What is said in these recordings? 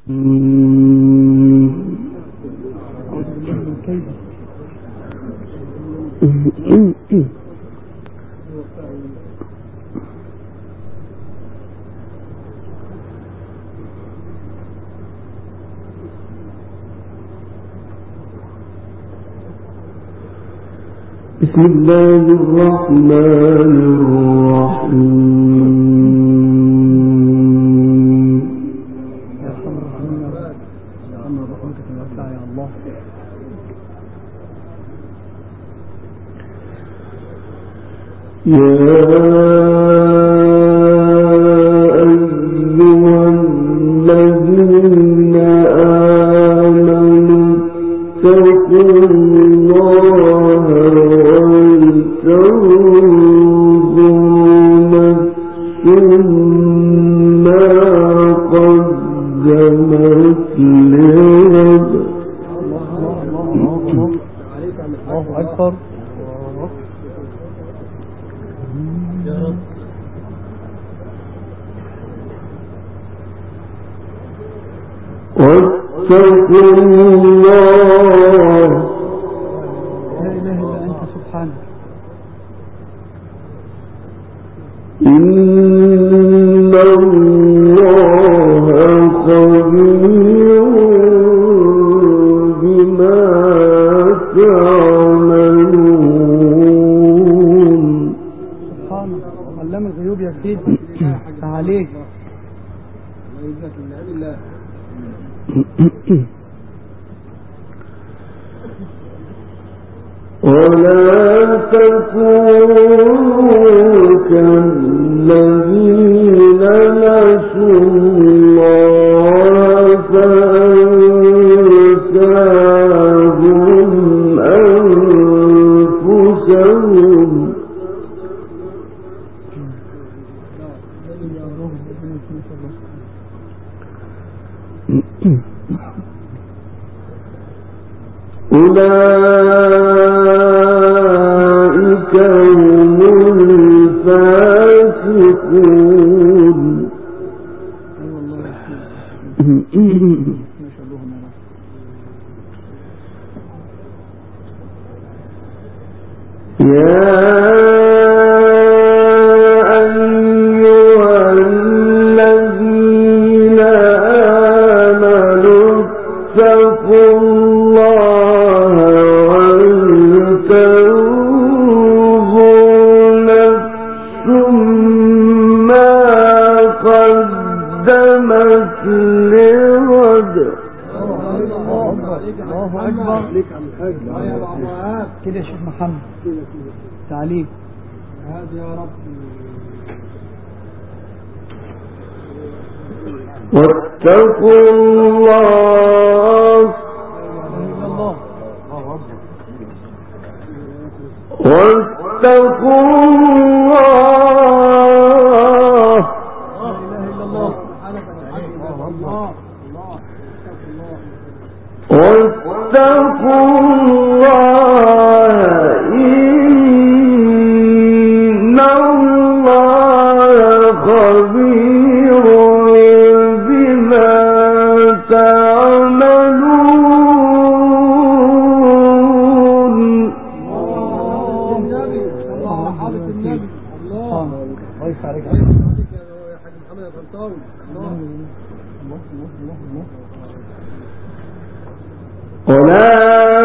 بسم الله الرحمن الرحيم. يا الله. واتقوا الله لا إله إلا أنت سبحانك إن الله خبير بما تعملون. سبحانك علام الغيوب يا سيدي. عليك ولا تكونوا كالذين نسوا الله فأنساهم أنفسهم أولئك هم الفاسقون. يا أيها الذين آمنوا اتقوا الله ولتنظر نفس ما قدمت لغد. الله أكبر. كده يا شيخ محمد تعليق هذا يا رب. واتقوا الله واتقوا الله واتقوا الله إن الله خبير بما تعملون. ولا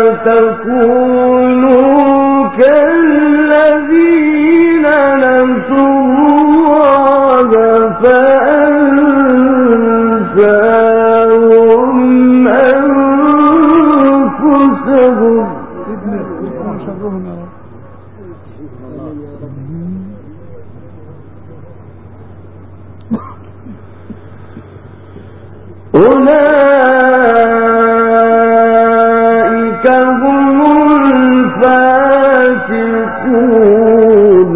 تكونوا كالذين نسوا الله فأنساهم أنفسهم. أولئك هم الفاسقون.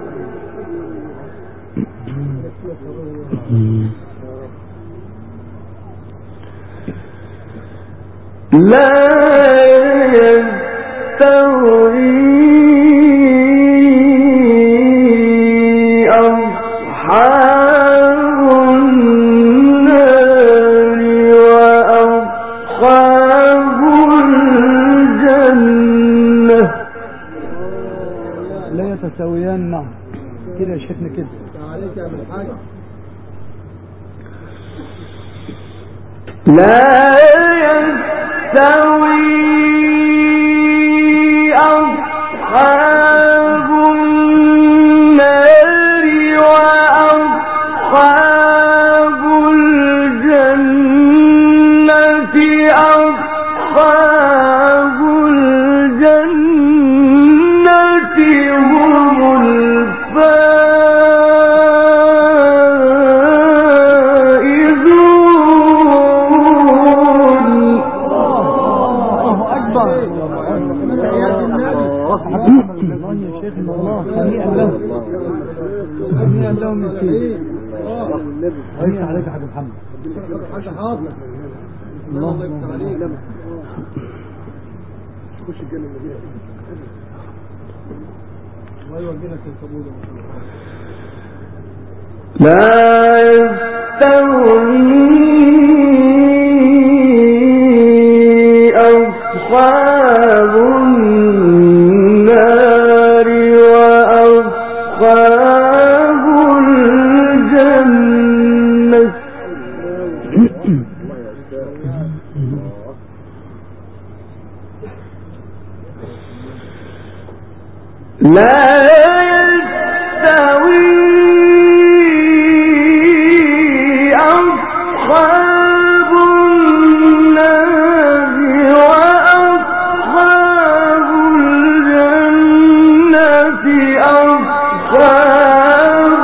لا يستوي أصحاب النار بيان. نعم كده يا شيخنا كده. عليك يا من حاجة. لا يستوي أصحاب النار وأصحاب الجنة أصحاب الجنة هم هنيئا لهم يا سيدي. هنيئا عليك يا حاج محمد. الله يفتح عليك. خش الجنة النبي ويوجهنا في القبول. لا يستوي أصحاب النار وأصحاب الجنة لا يستوي أصحاب النار وأصحاب الجنة أصحاب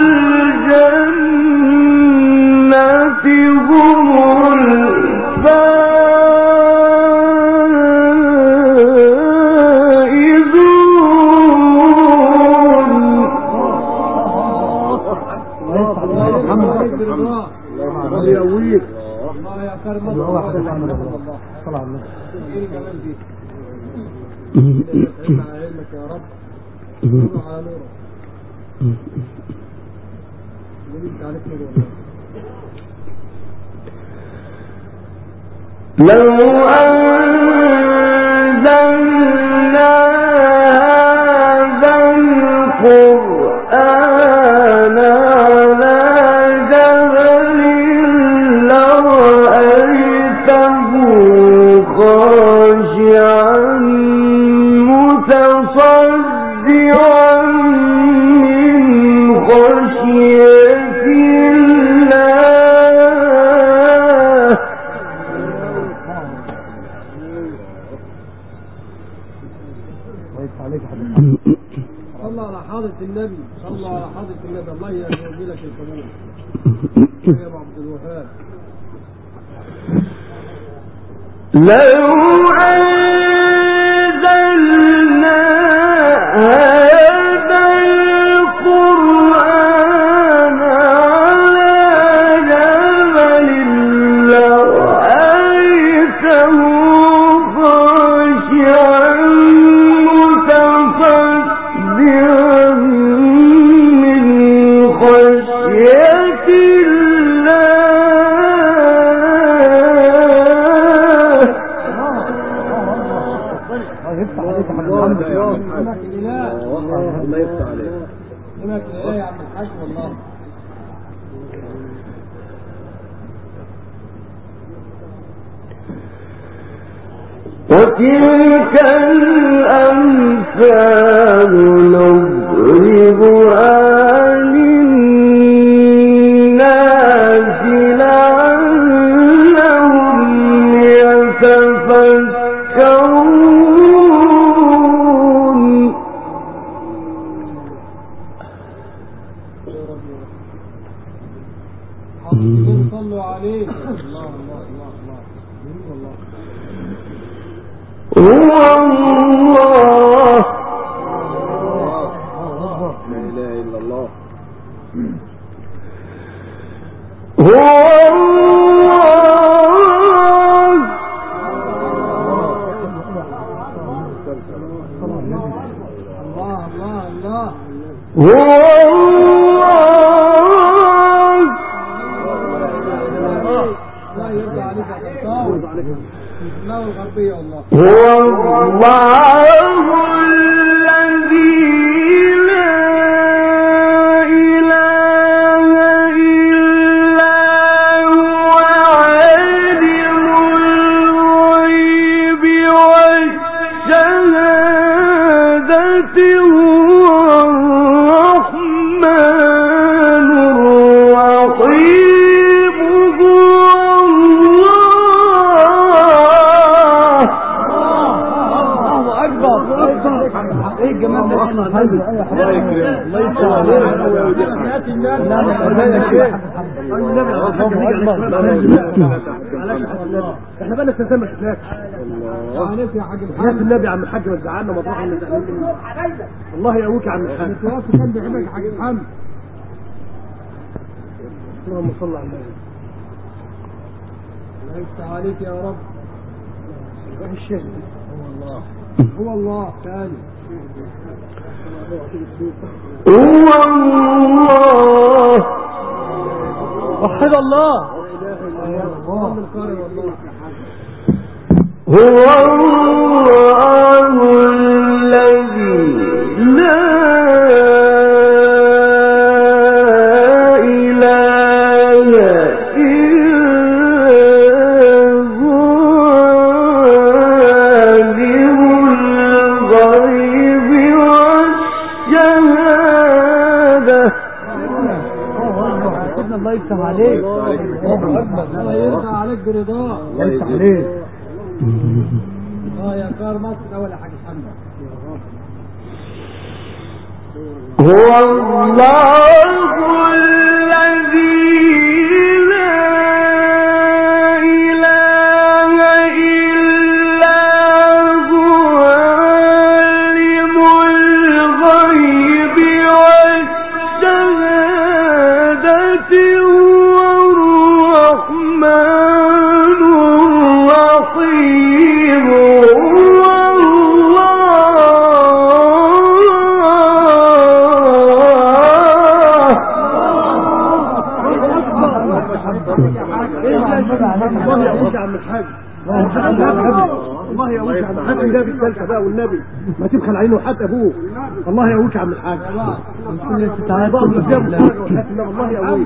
الجنة هم لو أنزلنا هذا القرآن على جبل لرأيته خاشعا متصدعا من خشية الله. صلى على حضرة النبي. صلى على حضرة النبي. الله يجزي لك القبول يا ابو عبد الوهاب. لو أنزلنا هذا القرآن على جبل لرأيته خاشعا متصدعا من خشية الله يفتح عليك. هناك الايه يا عم الحاج والله. وتلك الأمثال نضربها للناس لعلهم يتفكرون. صلوا عليه. الله الله الله الله. هو الله لا اله الا الله. هو هو الله الذي لا احنا بقى نستلزم الشكلات يا النبي يا عم الحاج ما تزعلنا مطروح الله يقويك يا عم الحاج التواصل كان بيحبك يا حاج محمد اللهم صل على النبي الله يفتح عليك يا رب الشيخ هو الله ثاني هو الله وحد الله هو الله الذي لا الله يفتح عليك الله يرضى عليك برضاه الله يفتح عليك يا كار مصر اول حاجه محمد هو الله الذي لا إله إلا هو عالم الغيب والشهادة هو الرحمن الرحيم الله يقويك يا عم الحاج الله يقويك يا عم الحاج النبي الثالثه بقى والنبي ما تبخل عينه وحتى ابوه الله يقويك يا عم الحاج الله يقويك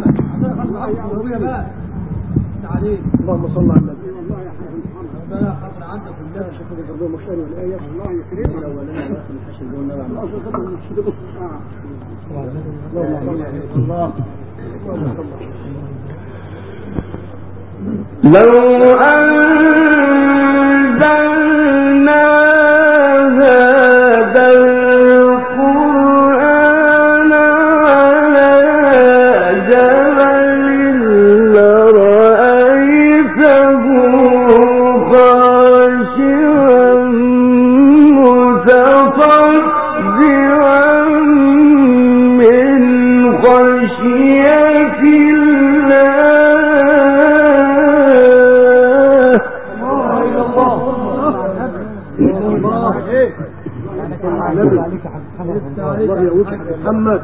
اللهم صل على النبي ربنا خاطر عندك النبي شكرا ربنا مشاري والايه الله يكرمك الله لو أنزلنا هذا القرآن على جبل لرأيته خاشعا متصدعا من خشية الله يقويك يا محمد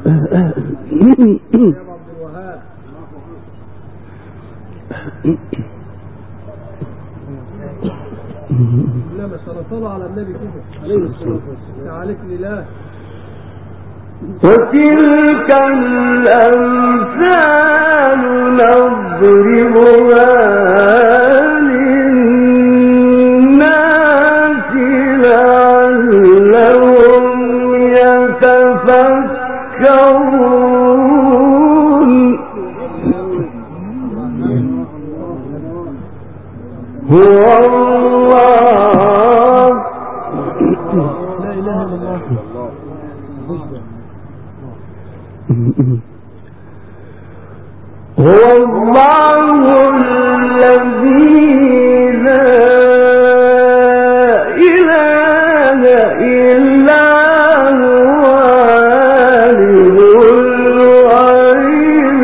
لا ما صلى على النبي كده عليه الصلاه والسلام عليك لله وتلك الأمثال نضربها للناس لعلهم يتفكرون هو الله لا اله الا الله هو الله الذي لا إله إلا هو عالم الغيب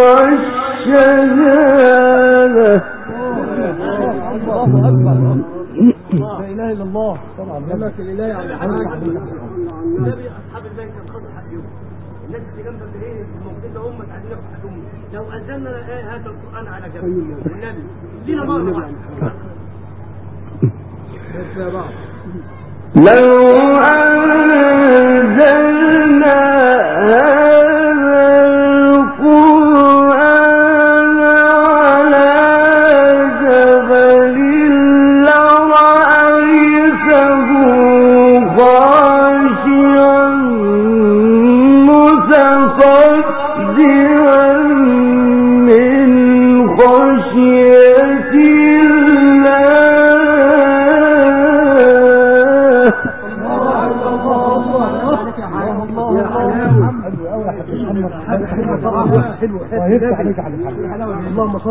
والشهادة الله اكبر لا اله الا الله طبعا لك لله يا عم النبي اصحاب البيت كان خاطر حقهم الناس اللي جنبك ايه الموجودين ده هم قاعدين ياخدوا حقهم لو انزلنا هذا القران على جبل والنبي لينا مره واحده لو أنزلنا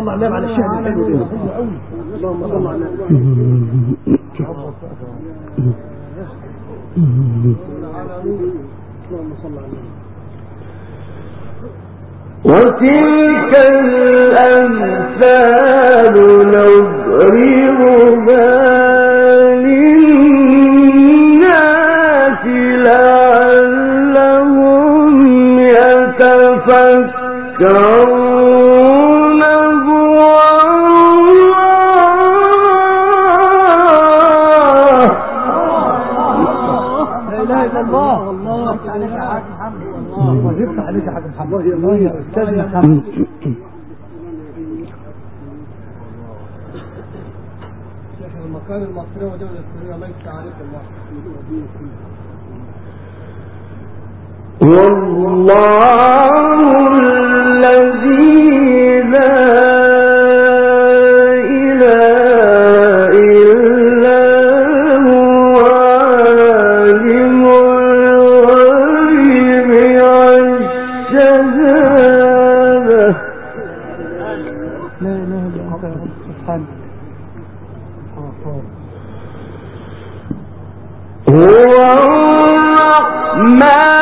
صل على النبي على الشهد الحلو ده. اللهم صل على النبي. اللهم صل على النبي. وتلك الأمثال نضربها للناس لعلهم يتفكرون. الله يفتح عليك يا حاج محمد. الله يا استاذ محمد. شيخ المكان المصري ودولة السورية الله يفتح عليك. والله الذي لا إله إلا هو عالم الغيب والشهادة. لا اله الا انت سبحانك. هو الرحمن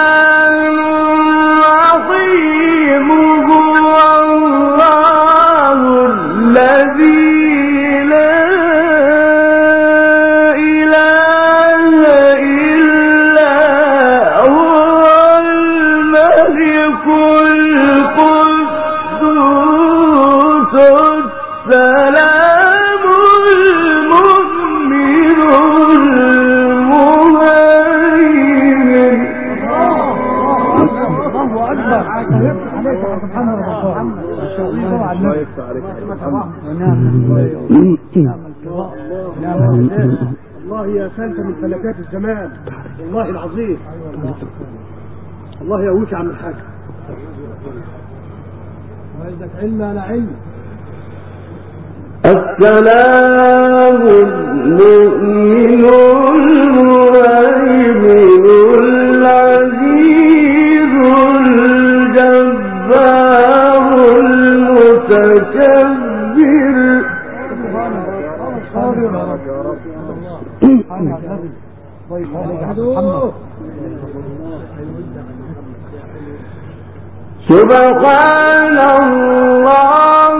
الله يا سلت من فلكات الزمان. والله العظيم. الله يقويك يا عم الحاج. وعندك علم على علم. السلام المؤمن المهيمن العزيز الجبار المتكبر. سبحان الله.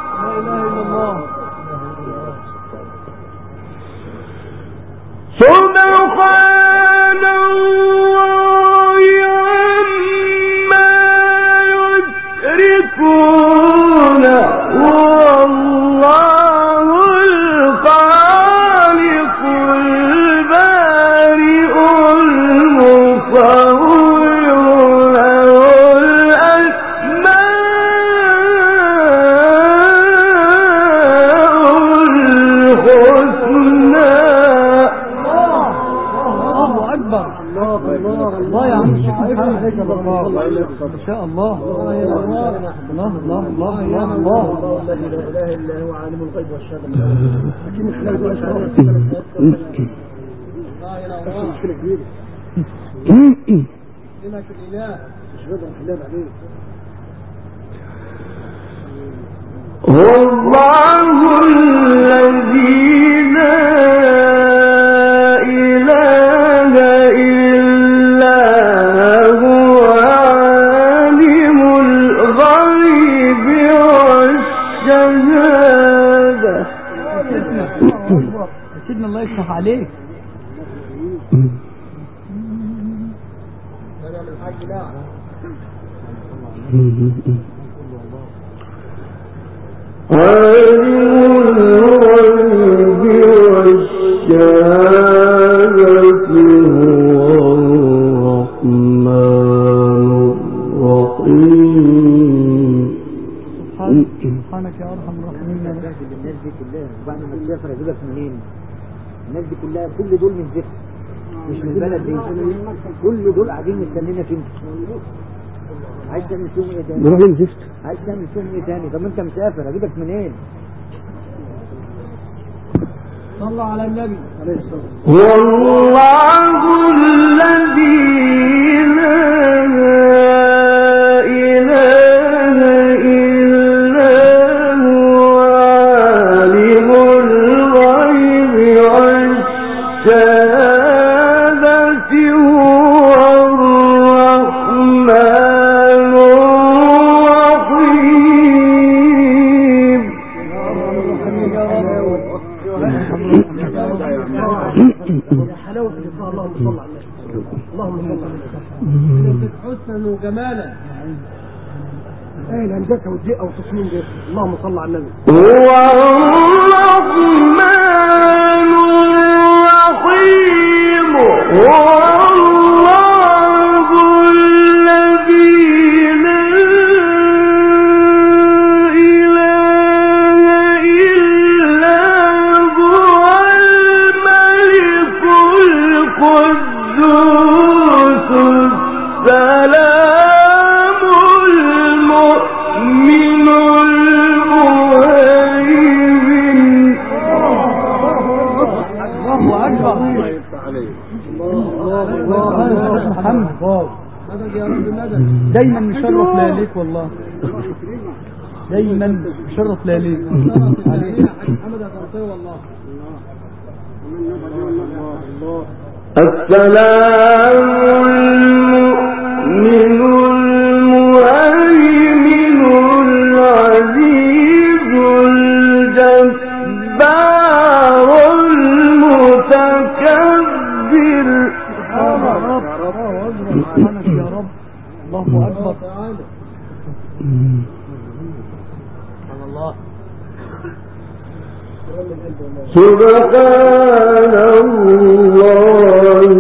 سبحان الله عما يشركون. والله الخالق البارئ المصور له الله يا عم الشيخ عليك يا الله. ما شاء الله. الله الله الله الله الله. لا اله الا هو عالم الغيب والشهاده. لكن مش لا يقول مشكله كبيره. لما في الاله مش قادر احلها بعدين. والله الذي لا إله إلا هو عالم الغيب والشهادة. سيدنا الله يفتح عليك. عالم الغيب والشهادة هو الرحمن الرحيم. سبحانك يا ارحم الراحمين. الناس دي كلها وبعد ما تسافر اجيبك منين؟ الناس دي كلها كل دول من ذكر مش من البلد دي. كل دول قاعدين مستنينا فين؟ عايز تعمل فيهم ايه تاني؟ نروح للزفت. عايز تعمل فيهم ايه تاني؟ طب انت مسافر اجيبك منين؟ صلى على النبي عليه الصلاه والله الذي لا إله إلا هو حلاوة اللقاء. اللهم صل على النبي. اللهم صل على النبي. حسنا وجمالا. ايه الهندسة والدقة والتصميم ده. اللهم صل على النبي. هو الرحمن الرحيم هو الله الذي لا إله إلا هو الملك القدوس السلام المؤمن المهيمن. الله أكبر. دايما مشرف لياليك والله. دايما مشرف لياليك. السلام المؤمن المهيمن العزيز الجبار المتكبر. سبحانك يا رب. الله أكبر. سبحان الله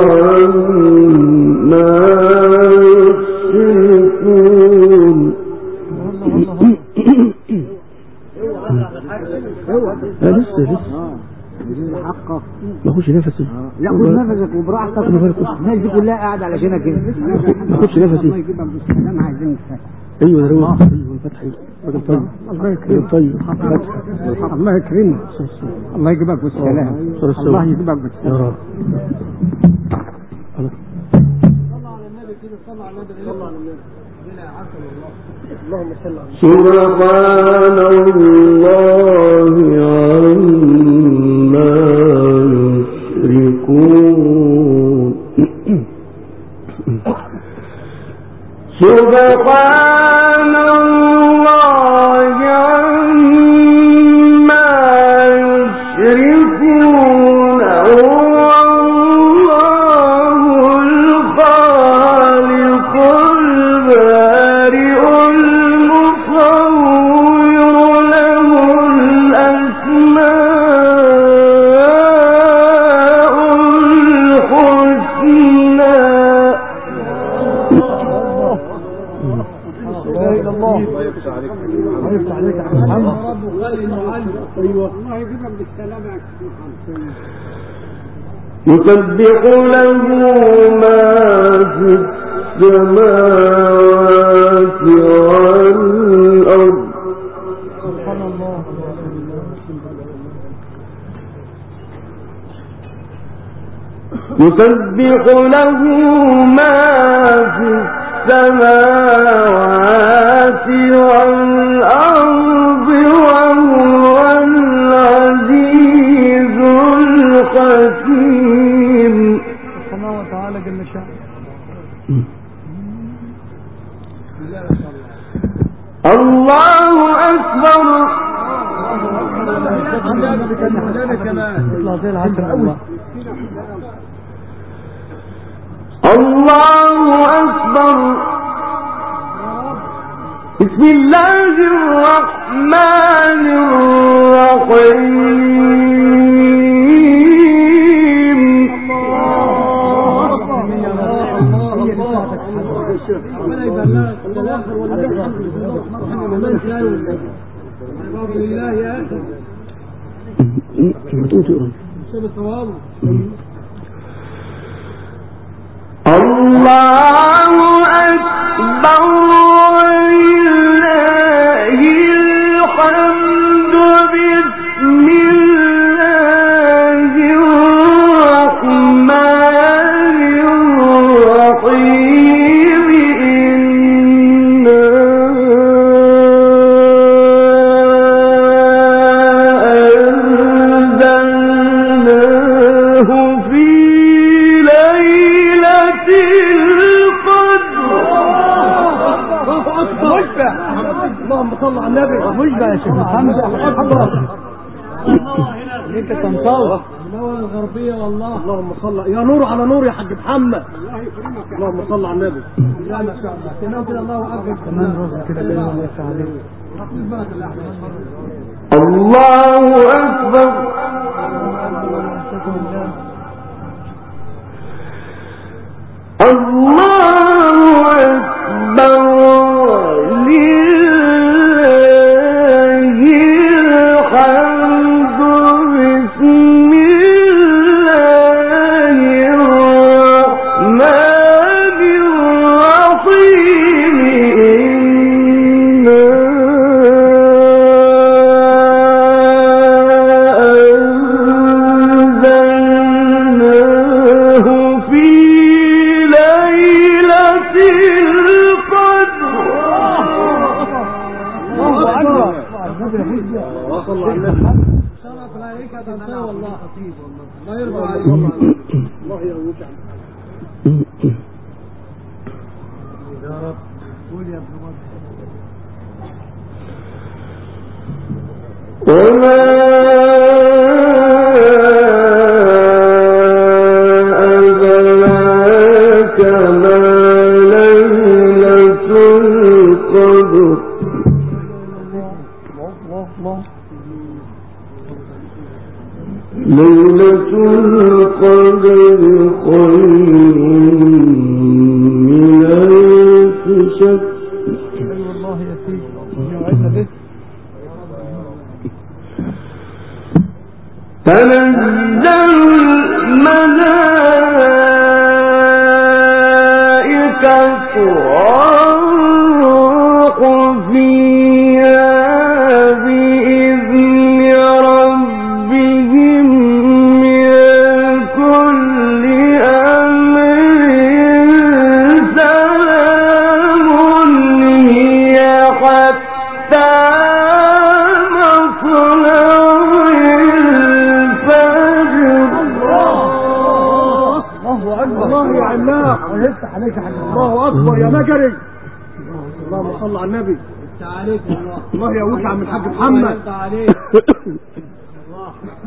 عما يشركون. لسه حقك ما اخدش نفسي. لا خد نفسك وبراحتك. الناس دي كلها قاعده علشانك انت. ما اخدش نفسي. ايوه يا روح. ايوه فتح راجل طيب. الله يكرمك. طيب الله يكرمك. الله يجيبك بالسلام. الله يجيبك بالسلام يا رب. صلى على النبي كده. صلى على النبي. صلى على النبي. لا عسل الله. اللهم صل على النبي. سبحان الله عما يشركون. سبحان الله عما يشركون. هو الله الخالق البارئ المصور له الأسماء الحسنى. الله يفتح عليك. الله يفتح عليك يا محمد. رب وغالي المعلم. ايوه الله يجيبك بالسلام يا محمد. يسبح له ما في السماوات والأرض. سبحان الله. يسبح له ما في السماوات والأرض وهو العزيز الحكيم. سبحانه وتعالى جل شأنه. الله أكبر. الله أكبر. بسم الله الرحمن الرحيم. لله يا أخي. الله أكبر ولله الحمد. بسم الله الرحمن الرحيم. إنا أنزلناه في ليلة القدر. اللهم صل على النبي. مش بقى يا شيخ محمد. عليك تنطوح الدولة الغربية والله. اللهم صل يا نور على نور يا حاج محمد. اللهم صل على النبي. لا ما شاء الله تمام كده. الله اكبر كمان ربع كده الله يفتح عليك. الله أكبر الله أكبر لله الحمد بسم الله الرحمن الرحيم شرف عليك يا تنطوي والله خطيب والله. الله يرضى عليك والله. الله يقويك يا رب. قول يا ابن مصر. وما أدراك ما ليلة القدر ليلة القدر خير من ألف شهر. والله يا سيدي وعدنا به. تنزل الملائكة والروح فيها بإذن ربهم من كل أمر سلام هي حتى الله يا عملاق. يفتح عليك يا حاج. الله اكبر يا مجري. اللهم صل على النبي. يفتح عليك والله. الله يقويك يا عم الحاج محمد. يفتح عليك. الله